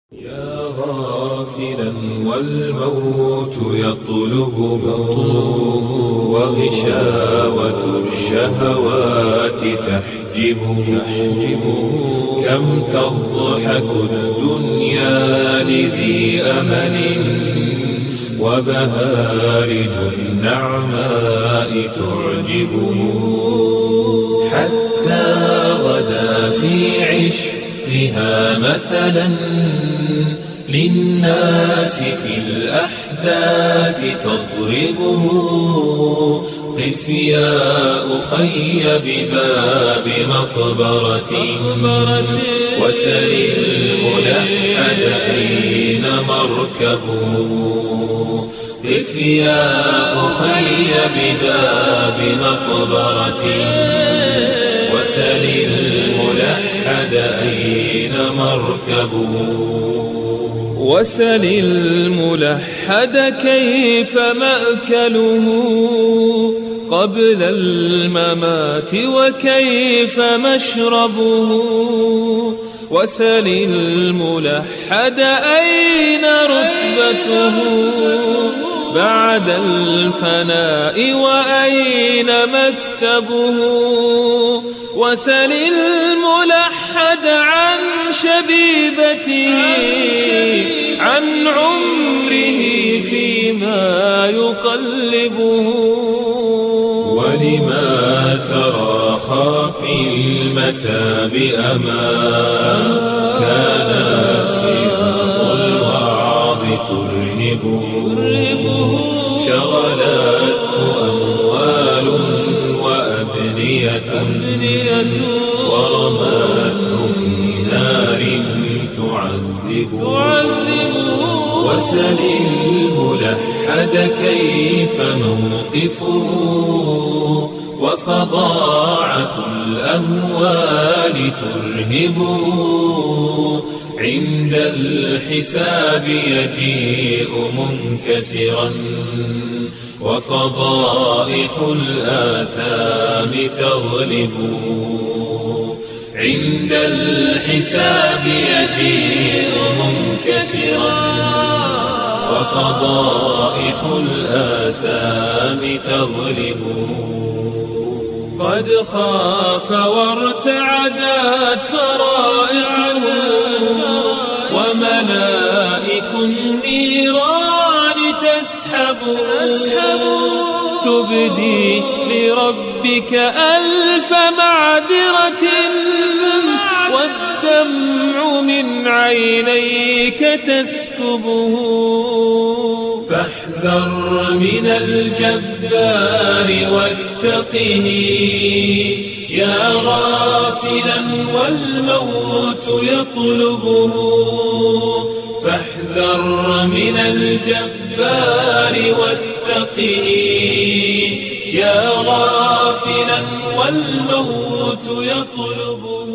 يا غافلا والموت يطلبه وغشاوة الشهوات تحجبه كم تضحك الدنيا لذي أمل وبهارج النعماء تعجبه حتى غدا في عشقها مثلا للناس في الأحداث تضربه قف يا أخي بباب مقبرة وسل الملحد أين مركبه قف يا أخي بباب مقبرة وسل الملحد أين مركبه وسل الملحد كيف مأكله قبل الممات وكيف مشربه وسل الملحد أين رتبته بعد الفناء وأين مكتبه وسل الملحد عن شبيبته عن عمره فيما يقلبه ولما تراخى في المتاب أمان كانت سياط الوعظ ترهبه شغلته أموال وأبنية ورمته في نار تعذبه وسل الملحد كيف موقفه وفظاعة الأموال ترهبه عند الحساب يجيء منكسرا وفضائح الآثام تغلبه عند الحساب يجيء منكسرا وفضائح الآثام تغلبه قد خاف وارتعدت فرائصه وملائك النيران تسحبه تبدي لربك ألف معذرة والدمع من عينيك تسكبه فاحذر من الجبار واتقه يا غافلا والموت يطلبه فاحذر من الجبار واتقه يا غافلا والموت يطلبه